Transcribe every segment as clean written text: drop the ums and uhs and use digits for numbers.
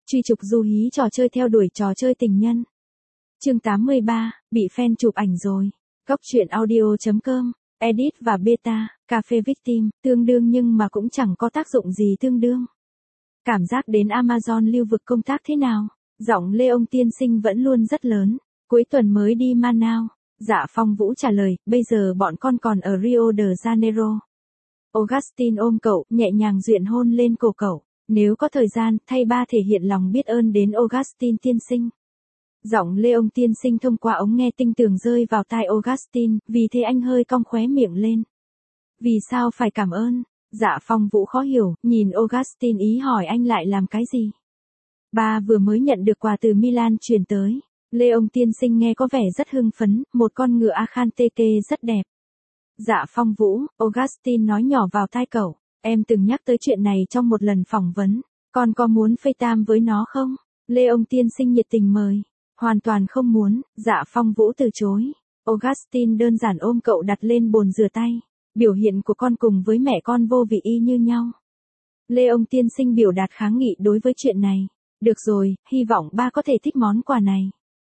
Truy trục du hí trò chơi theo đuổi trò chơi tình nhân. Chương 83, bị fan chụp ảnh rồi. Góc truyện audio.com, edit và beta, cà phê victim, tương đương nhưng mà cũng chẳng có tác dụng gì tương đương. Cảm giác đến Amazon lưu vực công tác thế nào? Giọng Lê ông tiên sinh vẫn luôn rất lớn. Cuối tuần mới đi Manao. Dạ Phong Vũ trả lời, bây giờ bọn con còn ở Rio de Janeiro. Augustine ôm cậu, nhẹ nhàng duyện hôn lên cổ cậu. Nếu có thời gian, thay ba thể hiện lòng biết ơn đến Augustine tiên sinh. Giọng Lê ông tiên sinh thông qua ống nghe tinh tường rơi vào tai Augustine, vì thế anh hơi cong khóe miệng lên. Vì sao phải cảm ơn? Dạ Phong Vũ khó hiểu, nhìn Augustine ý hỏi anh lại làm cái gì? Ba vừa mới nhận được quà từ Milan truyền tới. Lê ông tiên sinh nghe có vẻ rất hưng phấn, một con ngựa Akhanteke rất đẹp. Dạ Phong Vũ, Augustine nói nhỏ vào tai cậu, em từng nhắc tới chuyện này trong một lần phỏng vấn, con có muốn FaceTime với nó không? Lê ông tiên sinh nhiệt tình mời. Hoàn toàn không muốn, Dạ Phong Vũ từ chối. Augustine đơn giản ôm cậu đặt lên bồn rửa tay. Biểu hiện của con cùng với mẹ con vô vị y như nhau. Lê ông tiên sinh biểu đạt kháng nghị đối với chuyện này. Được rồi, hy vọng ba có thể thích món quà này.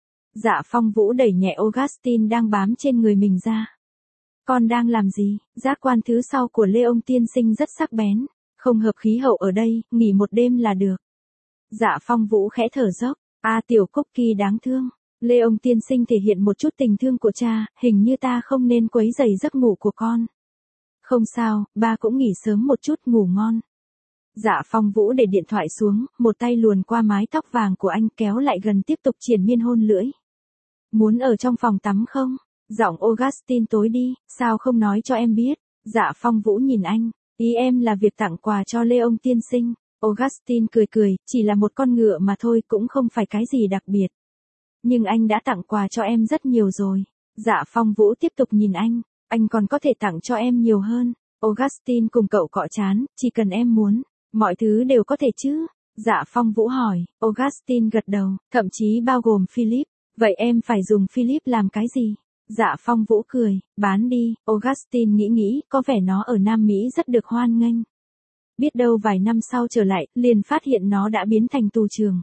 Dạ Phong Vũ đẩy nhẹ Augustine đang bám trên người mình ra. Con đang làm gì? Giác quan thứ sau của Lê ông tiên sinh rất sắc bén. Không hợp khí hậu ở đây, nghỉ một đêm là được. Dạ Phong Vũ khẽ thở dốc. Tiểu Cookie đáng thương. Lê ông tiên sinh thể hiện một chút tình thương của cha, hình như ta không nên quấy rầy giấc ngủ của con. Không sao, ba cũng nghỉ sớm một chút, ngủ ngon. Dạ Phong Vũ để điện thoại xuống, một tay luồn qua mái tóc vàng của anh kéo lại gần tiếp tục triền miên hôn lưỡi. Muốn ở trong phòng tắm không? Giọng Augustine tối đi, sao không nói cho em biết? Dạ Phong Vũ nhìn anh, ý em là việc tặng quà cho Lê ông tiên sinh. Augustine cười cười, chỉ là một con ngựa mà thôi, cũng không phải cái gì đặc biệt. Nhưng anh đã tặng quà cho em rất nhiều rồi. Dạ Phong Vũ tiếp tục nhìn anh còn có thể tặng cho em nhiều hơn. Augustine cùng cậu cọ trán, chỉ cần em muốn, mọi thứ đều có thể chứ? Dạ Phong Vũ hỏi, Augustine gật đầu, thậm chí bao gồm Philip. Vậy em phải dùng Philip làm cái gì? Dạ Phong Vũ cười, bán đi. Augustine nghĩ, có vẻ nó ở Nam Mỹ rất được hoan nghênh. Biết đâu vài năm sau trở lại, liền phát hiện nó đã biến thành tù trường.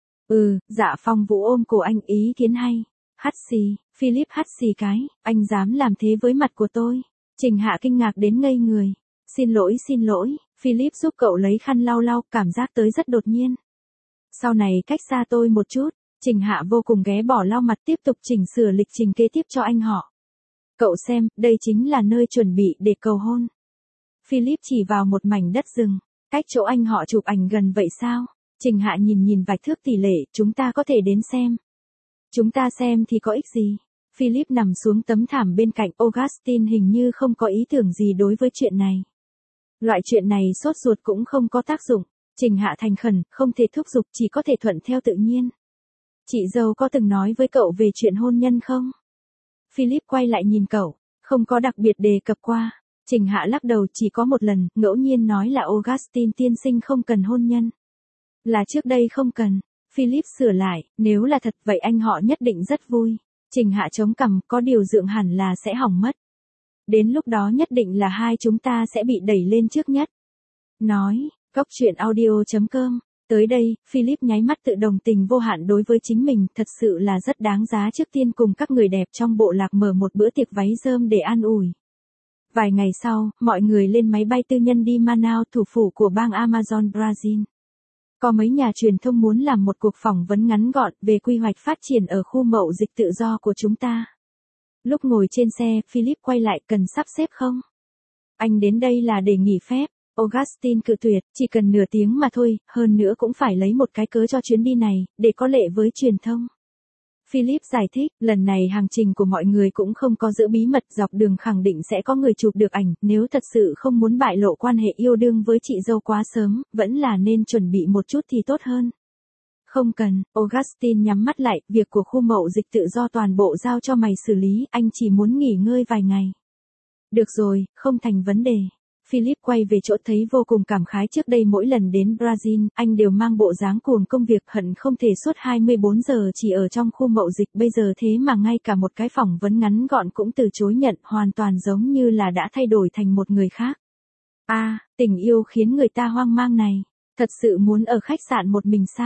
Dạ Phong Vũ ôm cổ anh, ý kiến hay. Hắt xì, Philip hắt xì cái, anh dám làm thế với mặt của tôi. Trình Hạ kinh ngạc đến ngây người. Xin lỗi, Philip giúp cậu lấy khăn lau, cảm giác tới rất đột nhiên. Sau này cách xa tôi một chút. Trình Hạ vô cùng ghé bỏ lau mặt, tiếp tục chỉnh sửa lịch trình kế tiếp cho anh họ. Cậu xem, đây chính là nơi chuẩn bị để cầu hôn. Philip chỉ vào một mảnh đất rừng, cách chỗ anh họ chụp ảnh gần vậy sao? Trình Hạ nhìn vạch thước tỷ lệ, chúng ta có thể đến xem. Chúng ta xem thì có ích gì? Philip nằm xuống tấm thảm bên cạnh. Augustine hình như không có ý tưởng gì đối với chuyện này. Loại chuyện này sốt ruột cũng không có tác dụng. Trình Hạ thành khẩn, không thể thúc giục, chỉ có thể thuận theo tự nhiên. Chị dâu có từng nói với cậu về chuyện hôn nhân không? Philip quay lại nhìn cậu, không có đặc biệt đề cập qua. Trình Hạ lắc đầu, chỉ có một lần, ngẫu nhiên nói là Augustine tiên sinh không cần hôn nhân. Là trước đây không cần. Philip sửa lại, nếu là thật vậy anh họ nhất định rất vui. Trình Hạ chống cằm, có điều dượng hẳn là sẽ hỏng mất. Đến lúc đó nhất định là hai chúng ta sẽ bị đẩy lên trước nhất. Nói, góc truyện audio.com. Tới đây, Philip nháy mắt tự đồng tình vô hạn đối với chính mình, thật sự là rất đáng giá. Trước tiên cùng các người đẹp trong bộ lạc mở một bữa tiệc váy rơm để an ủi. Vài ngày sau, mọi người lên máy bay tư nhân đi Manao, thủ phủ của bang Amazon Brazil. Có mấy nhà truyền thông muốn làm một cuộc phỏng vấn ngắn gọn về quy hoạch phát triển ở khu mậu dịch tự do của chúng ta. Lúc ngồi trên xe, Philip quay lại, cần sắp xếp không? Anh đến đây là để nghỉ phép. Augustine cự tuyệt, chỉ cần nửa tiếng mà thôi, hơn nữa cũng phải lấy một cái cớ cho chuyến đi này, để có lệ với truyền thông. Philip giải thích, lần này hành trình của mọi người cũng không có giữ bí mật, dọc đường khẳng định sẽ có người chụp được ảnh, nếu thật sự không muốn bại lộ quan hệ yêu đương với chị dâu quá sớm, vẫn là nên chuẩn bị một chút thì tốt hơn. Không cần, Augustine nhắm mắt lại, việc của khu mậu dịch tự do toàn bộ giao cho mày xử lý, anh chỉ muốn nghỉ ngơi vài ngày. Được rồi, không thành vấn đề. Philip quay về chỗ, thấy vô cùng cảm khái. Trước đây mỗi lần đến Brazil, anh đều mang bộ dáng cuồng công việc, hận không thể suốt 24 giờ chỉ ở trong khu mậu dịch, bây giờ thế mà ngay cả một cái phỏng vấn ngắn gọn cũng từ chối nhận, hoàn toàn giống như là đã thay đổi thành một người khác. Tình yêu khiến người ta hoang mang này, thật sự muốn ở khách sạn một mình sao?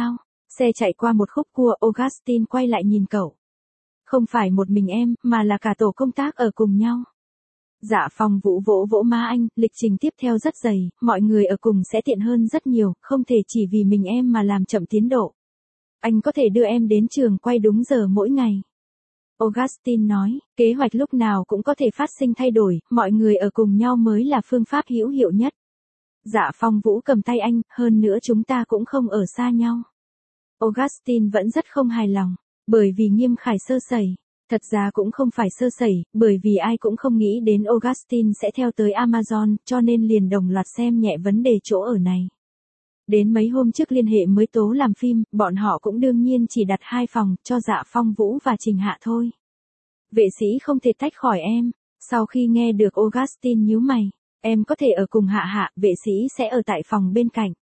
Xe chạy qua một khúc cua, Augustine quay lại nhìn cậu. Không phải một mình em, mà là cả tổ công tác ở cùng nhau. Dạ Phong Vũ vỗ vỗ má anh, lịch trình tiếp theo rất dày, mọi người ở cùng sẽ tiện hơn rất nhiều, không thể chỉ vì mình em mà làm chậm tiến độ. Anh có thể đưa em đến trường quay đúng giờ mỗi ngày. Augustine nói, kế hoạch lúc nào cũng có thể phát sinh thay đổi, mọi người ở cùng nhau mới là phương pháp hữu hiệu nhất. Dạ Phong Vũ cầm tay anh, hơn nữa chúng ta cũng không ở xa nhau. Augustine vẫn rất không hài lòng, bởi vì Nghiêm Khải sơ sẩy. Thật ra cũng không phải sơ sẩy, bởi vì ai cũng không nghĩ đến Augustine sẽ theo tới Amazon, cho nên liền đồng loạt xem nhẹ vấn đề chỗ ở này. Đến mấy hôm trước liên hệ mới tố làm phim, bọn họ cũng đương nhiên chỉ đặt 2 phòng, cho Dạ Phong Vũ và Trình Hạ thôi. Vệ sĩ không thể tách khỏi em. Sau khi nghe được Augustine nhíu mày, em có thể ở cùng Hạ Hạ, vệ sĩ sẽ ở tại phòng bên cạnh.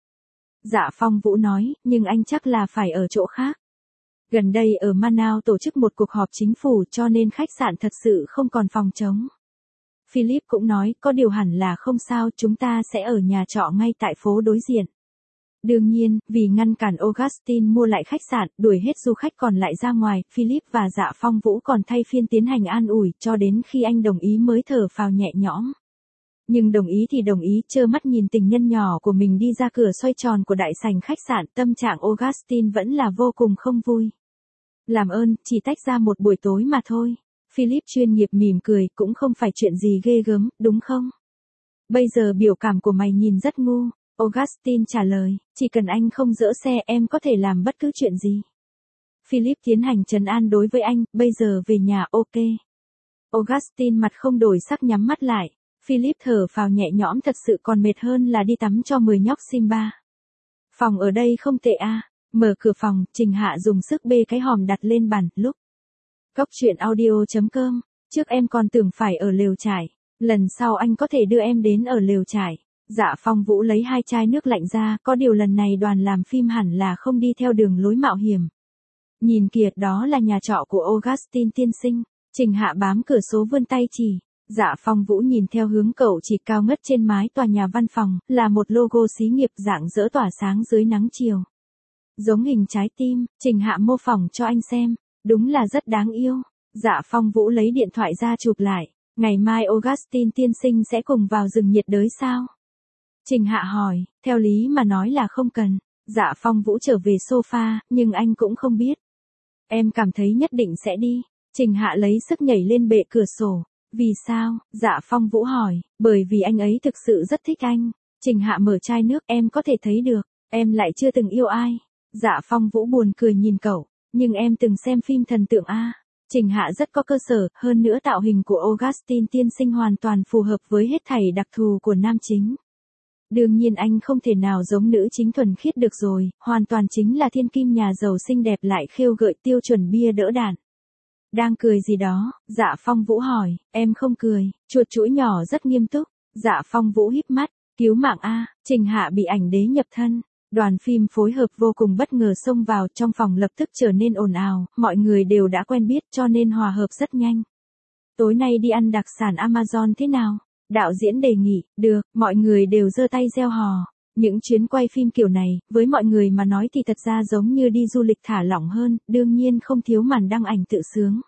Dạ Phong Vũ nói, nhưng anh chắc là phải ở chỗ khác. Gần đây ở Manao tổ chức một cuộc họp chính phủ cho nên khách sạn thật sự không còn phòng trống. Philip cũng nói, có điều hẳn là không sao, chúng ta sẽ ở nhà trọ ngay tại phố đối diện. Đương nhiên, vì ngăn cản Augustine mua lại khách sạn, đuổi hết du khách còn lại ra ngoài, Philip và Dạ Phong Vũ còn thay phiên tiến hành an ủi, cho đến khi anh đồng ý mới thở phào nhẹ nhõm. Nhưng đồng ý thì đồng ý, trơ mắt nhìn tình nhân nhỏ của mình đi ra cửa xoay tròn của đại sảnh khách sạn, tâm trạng Augustine vẫn là vô cùng không vui. Làm ơn, chỉ tách ra một buổi tối mà thôi. Philip chuyên nghiệp mỉm cười, cũng không phải chuyện gì ghê gớm, đúng không? Bây giờ biểu cảm của mày nhìn rất ngu. Augustine trả lời, chỉ cần anh không dỡ xe em có thể làm bất cứ chuyện gì. Philip tiến hành trấn an đối với anh, bây giờ về nhà ok. Augustine mặt không đổi sắc nhắm mắt lại. Philip thở phào nhẹ nhõm, thật sự còn mệt hơn là đi tắm cho 10 nhóc Simba. Phòng ở đây không tệ à. Mở cửa phòng, Trình Hạ dùng sức bê cái hòm đặt lên bàn, lúc. Cóc truyện audio.com, trước em còn tưởng phải ở lều trại, lần sau anh có thể đưa em đến ở lều trại. Dạ Phong Vũ lấy 2 chai nước lạnh ra, có điều lần này đoàn làm phim hẳn là không đi theo đường lối mạo hiểm. Nhìn kìa, đó là nhà trọ của Augustine tiên sinh. Trình Hạ bám cửa sổ vươn tay chỉ. Dạ Phong Vũ nhìn theo hướng cậu chỉ, cao ngất trên mái tòa nhà văn phòng, là một logo xí nghiệp rạng rỡ tỏa sáng dưới nắng chiều. Giống hình trái tim, Trình Hạ mô phỏng cho anh xem, đúng là rất đáng yêu. Dạ Phong Vũ lấy điện thoại ra chụp lại, ngày mai Augustine tiên sinh sẽ cùng vào rừng nhiệt đới sao? Trình Hạ hỏi, theo lý mà nói là không cần. Dạ Phong Vũ trở về sofa, nhưng anh cũng không biết. Em cảm thấy nhất định sẽ đi. Trình Hạ lấy sức nhảy lên bệ cửa sổ. Vì sao? Dạ Phong Vũ hỏi, bởi vì anh ấy thực sự rất thích anh. Trình Hạ mở chai nước, em có thể thấy được, em lại chưa từng yêu ai. Dạ Phong Vũ buồn cười nhìn cậu, nhưng em từng xem phim thần tượng a. Trình Hạ rất có cơ sở, hơn nữa tạo hình của Augustine tiên sinh hoàn toàn phù hợp với hết thảy đặc thù của nam chính. Đương nhiên anh không thể nào giống nữ chính thuần khiết được rồi, hoàn toàn chính là thiên kim nhà giàu xinh đẹp lại khêu gợi, tiêu chuẩn bia đỡ đạn. Đang cười gì đó? Dạ Phong Vũ hỏi, em không cười. Chuột chũi nhỏ rất nghiêm túc. Dạ Phong Vũ híp mắt, cứu mạng a. Trình Hạ bị ảnh đế nhập thân. Đoàn phim phối hợp vô cùng bất ngờ xông vào, trong phòng lập tức trở nên ồn ào, mọi người đều đã quen biết cho nên hòa hợp rất nhanh. Tối nay đi ăn đặc sản Amazon thế nào? Đạo diễn đề nghị, được, mọi người đều giơ tay reo hò. Những chuyến quay phim kiểu này, với mọi người mà nói thì thật ra giống như đi du lịch thả lỏng hơn, đương nhiên không thiếu màn đăng ảnh tự sướng.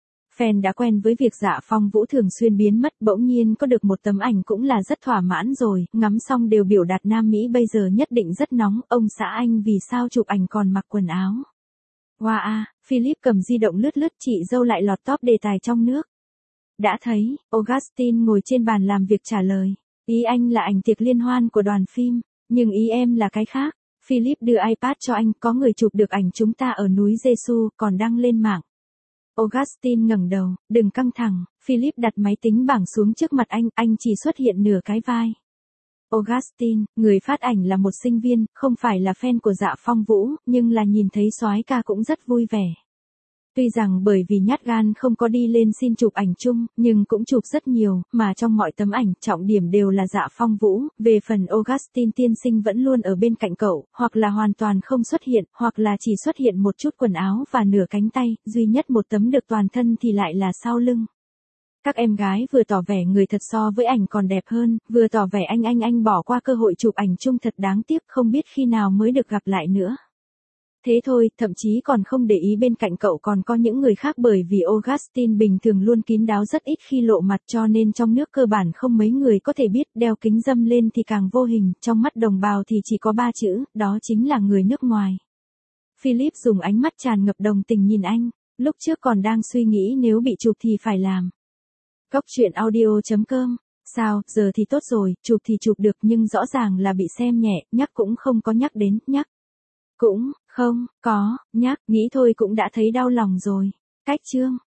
Fan đã quen với việc Dạ Phong Vũ thường xuyên biến mất, bỗng nhiên có được một tấm ảnh cũng là rất thỏa mãn rồi, ngắm xong đều biểu đạt Nam Mỹ bây giờ nhất định rất nóng, ông xã anh vì sao chụp ảnh còn mặc quần áo. Wow a, Philip cầm di động lướt lướt, chị dâu lại lọt top đề tài trong nước. Đã thấy, Augustine ngồi trên bàn làm việc trả lời, ý anh là ảnh tiệc liên hoan của đoàn phim, nhưng ý em là cái khác. Philip đưa iPad cho anh, có người chụp được ảnh chúng ta ở núi Giêsu, còn đăng lên mạng. Augustine ngẩng đầu, đừng căng thẳng. Philip đặt máy tính bảng xuống trước mặt anh chỉ xuất hiện nửa cái vai. Augustine, người phát ảnh là một sinh viên, không phải là fan của Dạ Phong Vũ, nhưng là nhìn thấy soái ca cũng rất vui vẻ. Tuy rằng bởi vì nhát gan không có đi lên xin chụp ảnh chung, nhưng cũng chụp rất nhiều, mà trong mọi tấm ảnh, trọng điểm đều là Dạ Phong Vũ, về phần Augustine tiên sinh vẫn luôn ở bên cạnh cậu, hoặc là hoàn toàn không xuất hiện, hoặc là chỉ xuất hiện một chút quần áo và nửa cánh tay, duy nhất một tấm được toàn thân thì lại là sau lưng. Các em gái vừa tỏ vẻ người thật so với ảnh còn đẹp hơn, vừa tỏ vẻ anh bỏ qua cơ hội chụp ảnh chung thật đáng tiếc, không biết khi nào mới được gặp lại nữa. Thế thôi, thậm chí còn không để ý bên cạnh cậu còn có những người khác bởi vì Augustine bình thường luôn kín đáo rất ít khi lộ mặt cho nên trong nước cơ bản không mấy người có thể biết đeo kính râm lên thì càng vô hình, trong mắt đồng bào thì chỉ có 3 chữ, đó chính là người nước ngoài. Philip dùng ánh mắt tràn ngập đồng tình nhìn anh, lúc trước còn đang suy nghĩ nếu bị chụp thì phải làm. Góc truyện audio.com. Sao, giờ thì tốt rồi, chụp thì chụp được nhưng rõ ràng là bị xem nhẹ, nhắc cũng không có nhắc đến, nhắc. Cũng, không, có, nhắc, nghĩ thôi cũng đã thấy đau lòng rồi. Cách chương.